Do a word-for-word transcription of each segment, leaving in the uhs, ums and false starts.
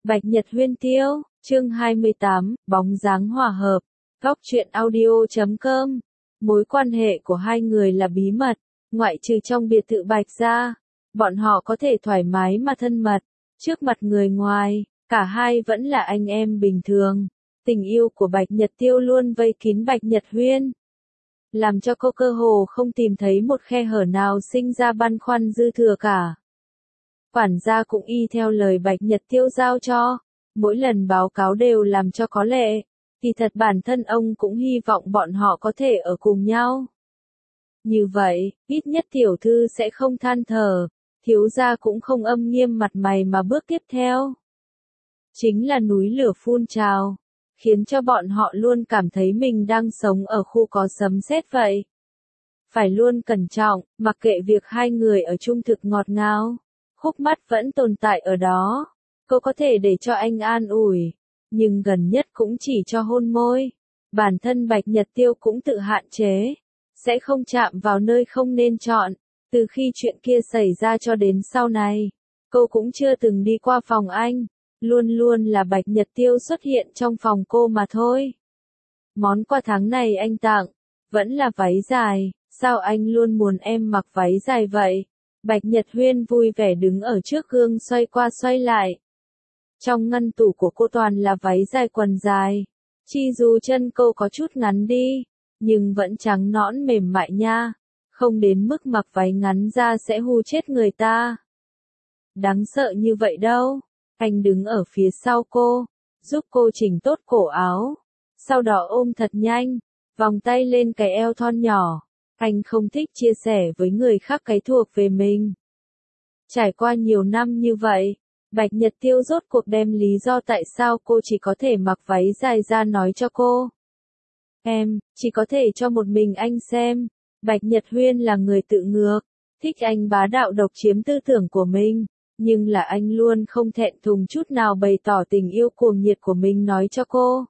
Bạch Nhật Huyên Tiêu, chương hai mươi tám, bóng dáng hòa hợp, góc truyện audio chấm com. Mối quan hệ của hai người là bí mật, ngoại trừ trong biệt thự Bạch ra, bọn họ có thể thoải mái mà thân mật, trước mặt người ngoài, cả hai vẫn là anh em bình thường. Tình yêu của Bạch Nhật Tiêu luôn vây kín Bạch Nhật Huyên, làm cho cô cơ hồ không tìm thấy một khe hở nào sinh ra băn khoăn dư thừa cả. Quản gia cũng y theo lời Bạch Nhật Tiêu giao cho, mỗi lần báo cáo đều làm cho có lệ, kỳ thật bản thân ông cũng hy vọng bọn họ có thể ở cùng nhau. Như vậy, ít nhất tiểu thư sẽ không than thở, thiếu gia cũng không âm nghiêm mặt mày mà bước tiếp theo. Chính là núi lửa phun trào, khiến cho bọn họ luôn cảm thấy mình đang sống ở khu có sấm sét vậy. Phải luôn cẩn trọng, mặc kệ việc hai người ở chung thực ngọt ngào. Khúc mắc vẫn tồn tại ở đó. Cô có thể để cho anh an ủi, nhưng gần nhất cũng chỉ cho hôn môi. Bản thân Bạch Nhật Tiêu cũng tự hạn chế, sẽ không chạm vào nơi không nên chọn. Từ khi chuyện kia xảy ra cho đến sau này, cô cũng chưa từng đi qua phòng anh, luôn luôn là Bạch Nhật Tiêu xuất hiện trong phòng cô mà thôi. Món quà tháng này anh tặng, vẫn là váy dài, sao anh luôn muốn em mặc váy dài vậy? Bạch Nhật Huyên vui vẻ đứng ở trước gương xoay qua xoay lại. Trong ngăn tủ của cô toàn là váy dài quần dài. Chi dù chân cô có chút ngắn đi, nhưng vẫn trắng nõn mềm mại nha. Không đến mức mặc váy ngắn ra sẽ hù chết người ta. Đáng sợ như vậy đâu. Anh đứng ở phía sau cô, giúp cô chỉnh tốt cổ áo. Sau đó ôm thật nhanh, vòng tay lên cái eo thon nhỏ. Anh không thích chia sẻ với người khác cái thuộc về mình. Trải qua nhiều năm như vậy, Bạch Nhật Tiêu rốt cuộc đem lý do tại sao cô chỉ có thể mặc váy dài ra nói cho cô. Em, chỉ có thể cho một mình anh xem. Bạch Nhật Huyên là người tự ngược, thích anh bá đạo độc chiếm tư tưởng của mình, nhưng là anh luôn không thẹn thùng chút nào bày tỏ tình yêu cuồng nhiệt của mình nói cho cô.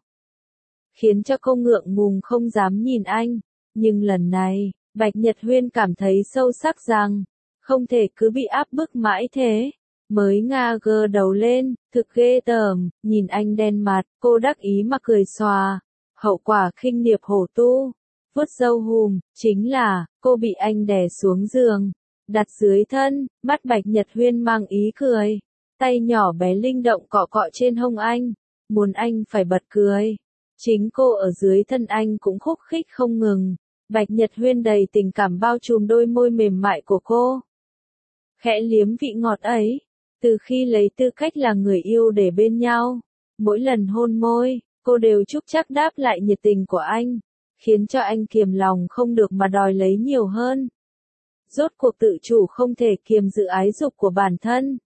Khiến cho cô ngượng ngùng không dám nhìn anh. Nhưng lần này, Bạch Nhật Huyên cảm thấy sâu sắc rằng, không thể cứ bị áp bức mãi thế. Mới ngà gơ đầu lên, thực ghê tởm, nhìn anh đen mặt, cô đắc ý mà cười xòa. Hậu quả khinh niệp hổ tu, vuốt râu hùm, chính là, cô bị anh đè xuống giường, đặt dưới thân, mắt Bạch Nhật Huyên mang ý cười. Tay nhỏ bé linh động cọ cọ trên hông anh, muốn anh phải bật cười. Chính cô ở dưới thân anh cũng khúc khích không ngừng. Bạch Nhật Huyên đầy tình cảm bao trùm đôi môi mềm mại của cô. Khẽ liếm vị ngọt ấy, từ khi lấy tư cách là người yêu để bên nhau, mỗi lần hôn môi, cô đều chúc chắc đáp lại nhiệt tình của anh, khiến cho anh kiềm lòng không được mà đòi lấy nhiều hơn. Rốt cuộc tự chủ không thể kiềm giữ ái dục của bản thân.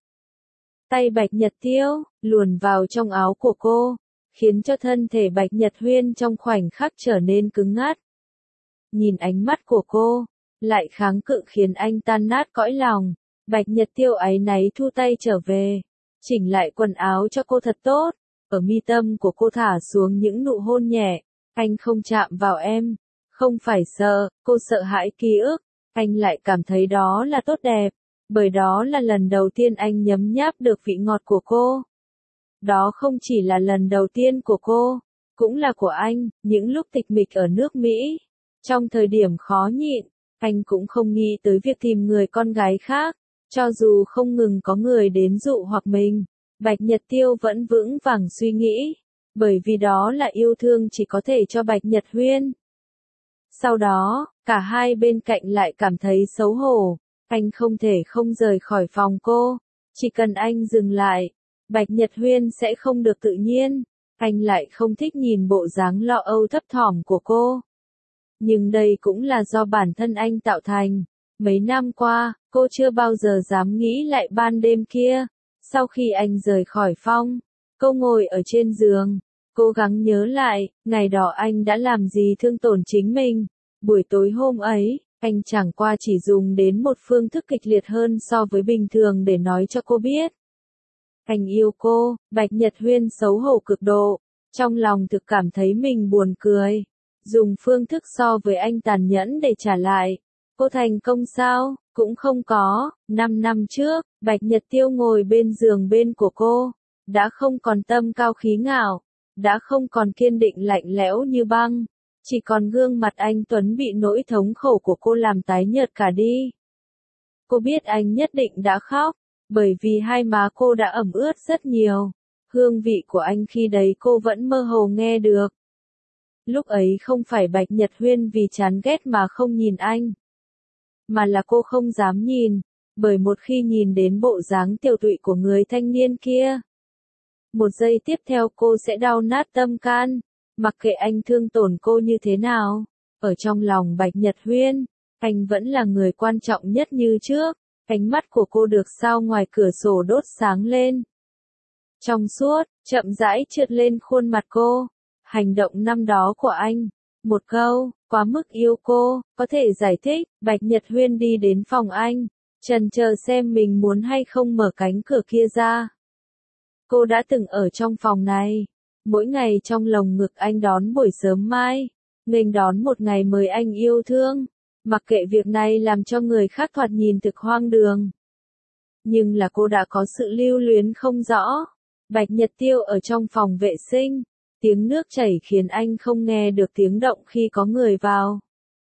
Tay Bạch Nhật Tiêu, luồn vào trong áo của cô, khiến cho thân thể Bạch Nhật Huyên trong khoảnh khắc trở nên cứng ngắt. Nhìn ánh mắt của cô, lại kháng cự khiến anh tan nát cõi lòng. Bạch Nhật Tiêu áy náy thu tay trở về, chỉnh lại quần áo cho cô thật tốt. Ở mi tâm của cô thả xuống những nụ hôn nhẹ. Anh không chạm vào em, không phải sợ, cô sợ hãi ký ức. Anh lại cảm thấy đó là tốt đẹp, bởi đó là lần đầu tiên anh nhấm nháp được vị ngọt của cô. Đó không chỉ là lần đầu tiên của cô, cũng là của anh, những lúc tịch mịch ở nước Mỹ. Trong thời điểm khó nhịn, anh cũng không nghĩ tới việc tìm người con gái khác, cho dù không ngừng có người đến dụ hoặc mình. Bạch Nhật Tiêu vẫn vững vàng suy nghĩ, bởi vì đó là yêu thương chỉ có thể cho Bạch Nhật Huyên. Sau đó, cả hai bên cạnh lại cảm thấy xấu hổ, anh không thể không rời khỏi phòng cô, chỉ cần anh dừng lại, Bạch Nhật Huyên sẽ không được tự nhiên, anh lại không thích nhìn bộ dáng lo âu thấp thỏm của cô. Nhưng đây cũng là do bản thân anh tạo thành. Mấy năm qua, cô chưa bao giờ dám nghĩ lại ban đêm kia. Sau khi anh rời khỏi phòng, cô ngồi ở trên giường, cố gắng nhớ lại, ngày đó anh đã làm gì thương tổn chính mình. Buổi tối hôm ấy, anh chẳng qua chỉ dùng đến một phương thức kịch liệt hơn so với bình thường để nói cho cô biết. Anh yêu cô. Bạch Nhật Huyên xấu hổ cực độ, trong lòng thực cảm thấy mình buồn cười. Dùng phương thức so với anh tàn nhẫn để trả lại. Cô thành công sao? Cũng không có. Năm năm trước, Bạch Nhật Tiêu ngồi bên giường bên của cô, đã không còn tâm cao khí ngạo, đã không còn kiên định lạnh lẽo như băng, chỉ còn gương mặt anh Tuấn bị nỗi thống khổ của cô làm tái nhợt cả đi. Cô biết anh nhất định đã khóc, bởi vì hai má cô đã ẩm ướt rất nhiều, hương vị của anh khi đấy cô vẫn mơ hồ nghe được. Lúc ấy không phải Bạch Nhật Huyên vì chán ghét mà không nhìn anh, mà là cô không dám nhìn, bởi một khi nhìn đến bộ dáng tiều tụy của người thanh niên kia, một giây tiếp theo cô sẽ đau nát tâm can, mặc kệ anh thương tổn cô như thế nào. Ở trong lòng Bạch Nhật Huyên, anh vẫn là người quan trọng nhất như trước. Ánh mắt của cô được sao ngoài cửa sổ đốt sáng lên. Trong suốt, chậm rãi trượt lên khuôn mặt cô. Hành động năm đó của anh, một câu, quá mức yêu cô, có thể giải thích. Bạch Nhật Huyên đi đến phòng anh, chần chờ xem mình muốn hay không mở cánh cửa kia ra. Cô đã từng ở trong phòng này, mỗi ngày trong lồng ngực anh đón buổi sớm mai, nghênh đón một ngày mới anh yêu thương. Mặc kệ việc này làm cho người khác thoạt nhìn thực hoang đường, nhưng là cô đã có sự lưu luyến không rõ. Bạch Nhật Tiêu ở trong phòng vệ sinh, tiếng nước chảy khiến anh không nghe được tiếng động khi có người vào.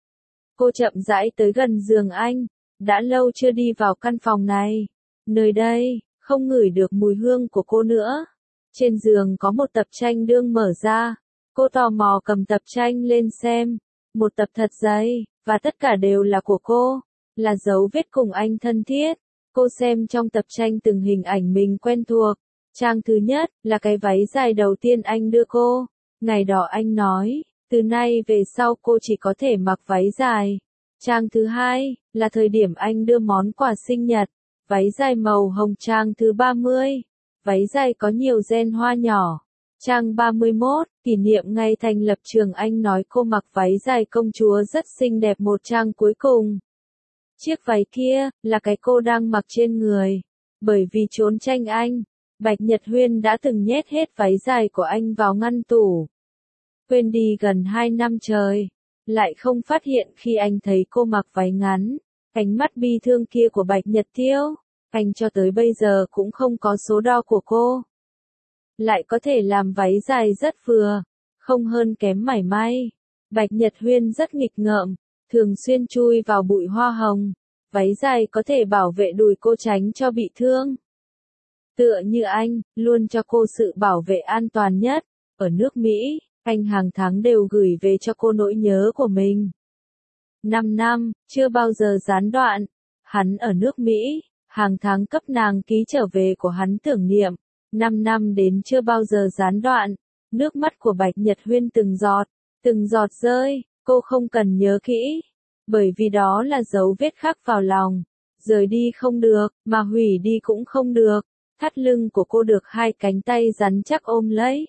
Cô chậm rãi tới gần giường anh, đã lâu chưa đi vào căn phòng này, nơi đây, không ngửi được mùi hương của cô nữa. Trên giường có một tập tranh đương mở ra, cô tò mò cầm tập tranh lên xem, một tập thật dày. Và tất cả đều là của cô, là dấu vết cùng anh thân thiết. Cô xem trong tập tranh từng hình ảnh mình quen thuộc. Trang thứ nhất là cái váy dài đầu tiên anh đưa cô. Ngày đó anh nói, từ nay về sau cô chỉ có thể mặc váy dài. Trang thứ hai là thời điểm anh đưa món quà sinh nhật, váy dài màu hồng. Trang thứ ba mươi, váy dài có nhiều gen hoa nhỏ. Trang ba mươi mốt, kỷ niệm ngày thành lập trường anh nói cô mặc váy dài công chúa rất xinh đẹp. Một trang cuối cùng. Chiếc váy kia, là cái cô đang mặc trên người. Bởi vì trốn tranh anh, Bạch Nhật Huyên đã từng nhét hết váy dài của anh vào ngăn tủ. Quên đi gần hai năm trời, lại không phát hiện khi anh thấy cô mặc váy ngắn. Ánh mắt bi thương kia của Bạch Nhật Tiêu, anh cho tới bây giờ cũng không có số đo của cô. Lại có thể làm váy dài rất vừa, không hơn kém mảy may. Bạch Nhật Huyên rất nghịch ngợm, thường xuyên chui vào bụi hoa hồng. Váy dài có thể bảo vệ đùi cô tránh cho bị thương. Tựa như anh, luôn cho cô sự bảo vệ an toàn nhất. Ở nước Mỹ, anh hàng tháng đều gửi về cho cô nỗi nhớ của mình. Năm năm, chưa bao giờ gián đoạn. Hắn ở nước Mỹ, hàng tháng cấp nàng ký trở về của hắn tưởng niệm. Năm năm đến chưa bao giờ gián đoạn. Nước mắt của Bạch Nhật Huyên từng giọt, từng giọt rơi, cô không cần nhớ kỹ. Bởi vì đó là dấu vết khắc vào lòng. Rời đi không được, mà hủy đi cũng không được. Thắt lưng của cô được hai cánh tay rắn chắc ôm lấy.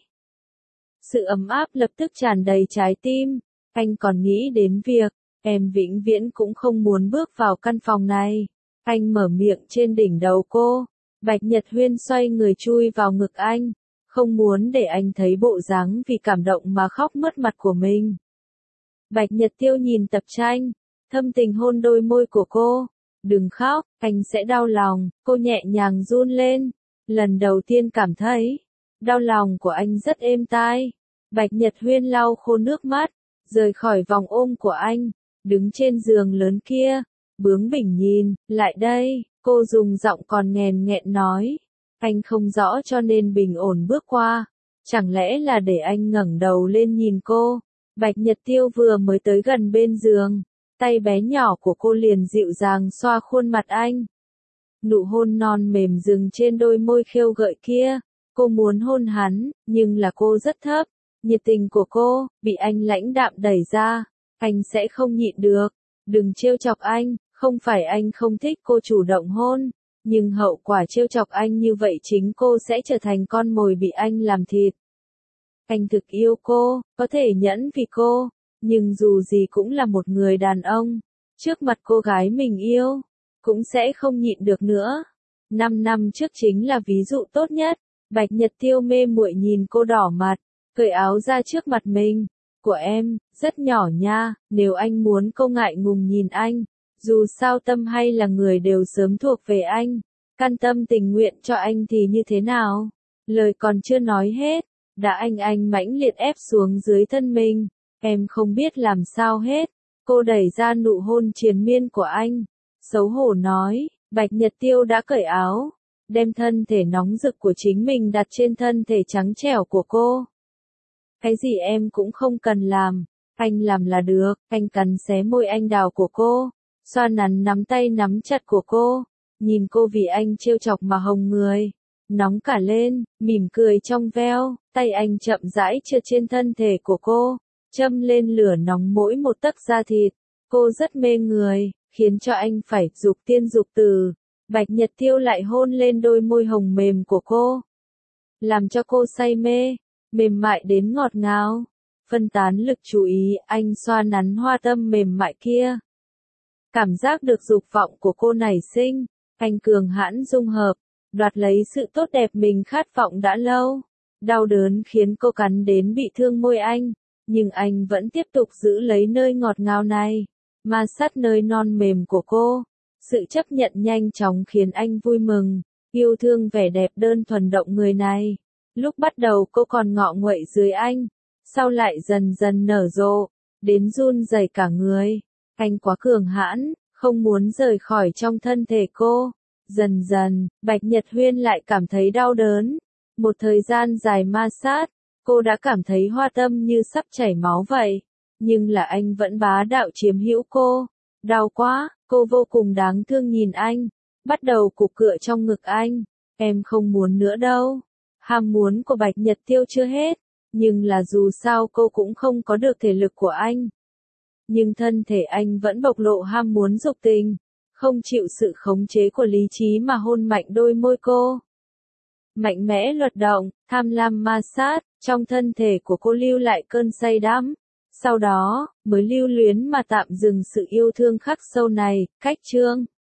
Sự ấm áp lập tức tràn đầy trái tim. Anh còn nghĩ đến việc, em vĩnh viễn cũng không muốn bước vào căn phòng này. Anh mở miệng trên đỉnh đầu cô. Bạch Nhật Huyên xoay người chui vào ngực anh, không muốn để anh thấy bộ dáng vì cảm động mà khóc mất mặt của mình. Bạch Nhật Tiêu nhìn tập tranh, thâm tình hôn đôi môi của cô. Đừng khóc, anh sẽ đau lòng. Cô nhẹ nhàng run lên. Lần đầu tiên cảm thấy, đau lòng của anh rất êm tai. Bạch Nhật Huyên lau khô nước mắt, rời khỏi vòng ôm của anh, đứng trên giường lớn kia, bướng bỉnh nhìn, lại đây. Cô dùng giọng còn nghèn nghẹn nói. Anh không rõ cho nên bình ổn bước qua. Chẳng lẽ là để anh ngẩng đầu lên nhìn cô. Bạch Nhật Tiêu vừa mới tới gần bên giường. Tay bé nhỏ của cô liền dịu dàng xoa khuôn mặt anh. Nụ hôn non mềm dừng trên đôi môi khêu gợi kia. Cô muốn hôn hắn, nhưng là cô rất thấp. Nhiệt tình của cô, bị anh lãnh đạm đẩy ra. Anh sẽ không nhịn được. Đừng trêu chọc anh. Không phải anh không thích cô chủ động hôn, nhưng hậu quả trêu chọc anh như vậy chính cô sẽ trở thành con mồi bị anh làm thịt. Anh thực yêu cô, có thể nhẫn vì cô, nhưng dù gì cũng là một người đàn ông. Trước mặt cô gái mình yêu, cũng sẽ không nhịn được nữa. Năm năm trước chính là ví dụ tốt nhất. Bạch Nhật Tiêu mê muội nhìn cô đỏ mặt, cởi áo ra trước mặt mình. Của em, rất nhỏ nha, nếu anh muốn cô ngại ngùng nhìn anh. Dù sao tâm hay là người đều sớm thuộc về anh. Can tâm tình nguyện cho anh thì như thế nào? Lời còn chưa nói hết, đã anh anh mãnh liệt ép xuống dưới thân mình. Em không biết làm sao hết. Cô đẩy ra nụ hôn triền miên của anh. Xấu hổ nói, Bạch Nhật Tiêu đã cởi áo, đem thân thể nóng rực của chính mình đặt trên thân thể trắng trẻo của cô. Cái gì em cũng không cần làm, anh làm là được. Anh cắn xé môi anh đào của cô, xoa nắn nắm tay nắm chặt của cô, nhìn cô vì anh trêu chọc mà hồng người, nóng cả lên, mỉm cười trong veo, tay anh chậm rãi trượt trên thân thể của cô, châm lên lửa nóng mỗi một tấc da thịt. Cô rất mê người, khiến cho anh phải dục tiên dục tử. Bạch Nhật Tiêu lại hôn lên đôi môi hồng mềm của cô, làm cho cô say mê, mềm mại đến ngọt ngào. Phân tán lực chú ý, anh xoa nắn hoa tâm mềm mại kia. Cảm giác được dục vọng của cô nảy sinh, anh cường hãn dung hợp, đoạt lấy sự tốt đẹp mình khát vọng đã lâu. Đau đớn khiến cô cắn đến bị thương môi anh, nhưng anh vẫn tiếp tục giữ lấy nơi ngọt ngào này, ma sát nơi non mềm của cô. Sự chấp nhận nhanh chóng khiến anh vui mừng, yêu thương vẻ đẹp đơn thuần động người này. Lúc bắt đầu cô còn ngọ nguậy dưới anh, sau lại dần dần nở rộ, đến run rẩy cả người. Anh quá cường hãn, không muốn rời khỏi trong thân thể cô. Dần dần, Bạch Nhật Huyên lại cảm thấy đau đớn. Một thời gian dài ma sát, cô đã cảm thấy hoa tâm như sắp chảy máu vậy. Nhưng là anh vẫn bá đạo chiếm hữu cô. Đau quá, cô vô cùng đáng thương nhìn anh, bắt đầu cục cựa trong ngực anh. Em không muốn nữa đâu. Ham muốn của Bạch Nhật Tiêu chưa hết, nhưng là dù sao cô cũng không có được thể lực của anh. Nhưng thân thể anh vẫn bộc lộ ham muốn dục tình, không chịu sự khống chế của lý trí mà hôn mạnh đôi môi cô. Mạnh mẽ luật động, tham lam ma sát, trong thân thể của cô lưu lại cơn say đắm. Sau đó, mới lưu luyến mà tạm dừng sự yêu thương khắc sâu này. Cách chương